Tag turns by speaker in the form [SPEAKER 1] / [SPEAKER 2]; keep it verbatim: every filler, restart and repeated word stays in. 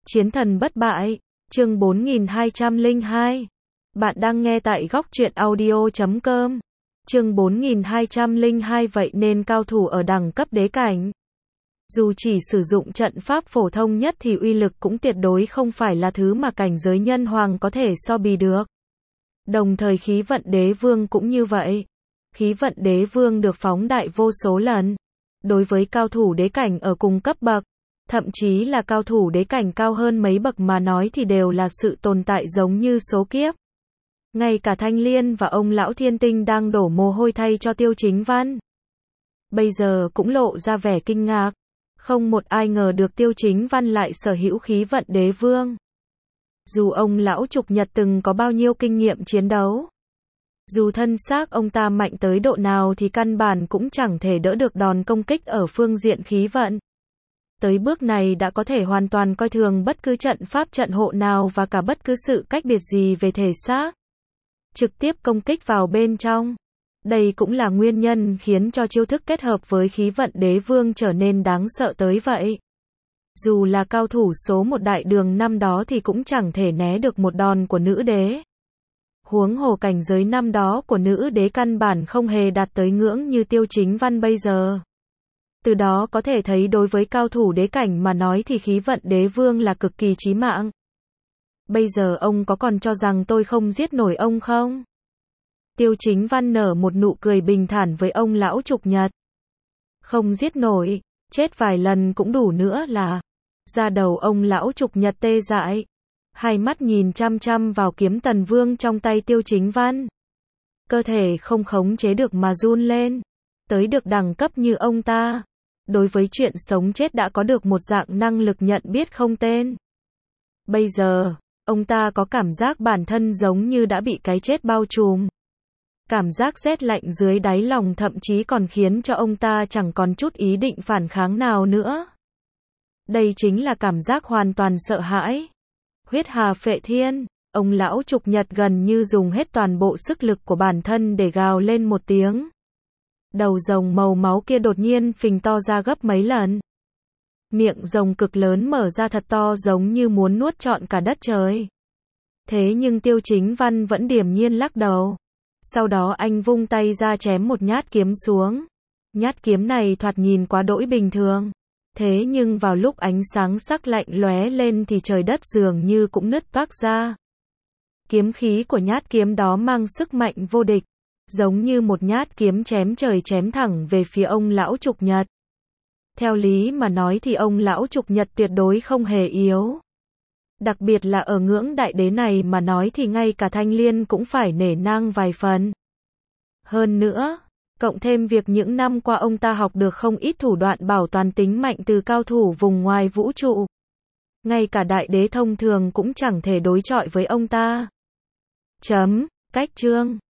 [SPEAKER 1] Chiến thần bất bại, chương bốn nghìn hai trăm lẻ hai. Bạn đang nghe tại góc truyện audio chấm com. Chương bốn nghìn hai trăm lẻ hai. Vậy nên cao thủ ở đẳng cấp đế cảnh, dù chỉ sử dụng trận pháp phổ thông nhất thì uy lực cũng tuyệt đối không phải là thứ mà cảnh giới nhân hoàng có thể so bì được. Đồng thời khí vận đế vương cũng như vậy. Khí vận đế vương được phóng đại vô số lần. Đối với cao thủ đế cảnh ở cùng cấp bậc, thậm chí là cao thủ đế cảnh cao hơn mấy bậc mà nói thì đều là sự tồn tại giống như số kiếp. Ngay cả Thanh Liên và ông lão Thiên Tinh đang đổ mồ hôi thay cho Tiêu Chính Văn, bây giờ cũng lộ ra vẻ kinh ngạc. Không một ai ngờ được Tiêu Chính Văn lại sở hữu khí vận đế vương. Dù ông lão Trục Nhật từng có bao nhiêu kinh nghiệm chiến đấu, dù thân xác ông ta mạnh tới độ nào thì căn bản cũng chẳng thể đỡ được đòn công kích ở phương diện khí vận. Tới bước này đã có thể hoàn toàn coi thường bất cứ trận pháp trận hộ nào và cả bất cứ sự cách biệt gì về thể xác, trực tiếp công kích vào bên trong. Đây cũng là nguyên nhân khiến cho chiêu thức kết hợp với khí vận đế vương trở nên đáng sợ tới vậy. Dù là cao thủ số một đại đường năm đó thì cũng chẳng thể né được một đòn của nữ đế. Huống hồ cảnh giới năm đó của nữ đế căn bản không hề đạt tới ngưỡng như Tiêu Chính Văn bây giờ. Từ đó có thể thấy đối với cao thủ đế cảnh mà nói thì khí vận đế vương là cực kỳ chí mạng. Bây giờ ông có còn cho rằng tôi không giết nổi ông không? Tiêu Chính Văn nở một nụ cười bình thản với ông lão Trục Nhật. Không giết nổi, chết vài lần cũng đủ nữa là. Da đầu ông lão Trục Nhật tê dại, hai mắt nhìn chăm chăm vào kiếm tần vương trong tay Tiêu Chính Văn. Cơ thể không khống chế được mà run lên. Tới được đẳng cấp như ông ta, đối với chuyện sống chết đã có được một dạng năng lực nhận biết không tên. Bây giờ, ông ta có cảm giác bản thân giống như đã bị cái chết bao trùm. Cảm giác rét lạnh dưới đáy lòng thậm chí còn khiến cho ông ta chẳng còn chút ý định phản kháng nào nữa. Đây chính là cảm giác hoàn toàn sợ hãi. Huyết hà phệ thiên, ông lão Trục Nhật gần như dùng hết toàn bộ sức lực của bản thân để gào lên một tiếng. Đầu rồng màu máu kia đột nhiên phình to ra gấp mấy lần. Miệng rồng cực lớn mở ra thật to giống như muốn nuốt trọn cả đất trời. Thế nhưng Tiêu Chính Văn vẫn điềm nhiên lắc đầu. Sau đó anh vung tay ra chém một nhát kiếm xuống. Nhát kiếm này thoạt nhìn quá đỗi bình thường. Thế nhưng vào lúc ánh sáng sắc lạnh lóe lên thì trời đất dường như cũng nứt toác ra. Kiếm khí của nhát kiếm đó mang sức mạnh vô địch, giống như một nhát kiếm chém trời chém thẳng về phía ông lão Trục Nhật. Theo lý mà nói thì ông lão Trục Nhật tuyệt đối không hề yếu. Đặc biệt là ở ngưỡng đại đế này mà nói thì ngay cả Thanh Liên cũng phải nể nang vài phần. Hơn nữa, cộng thêm việc những năm qua ông ta học được không ít thủ đoạn bảo toàn tính mạnh từ cao thủ vùng ngoài vũ trụ. Ngay cả đại đế thông thường cũng chẳng thể đối chọi với ông ta. Chấm, cách chương.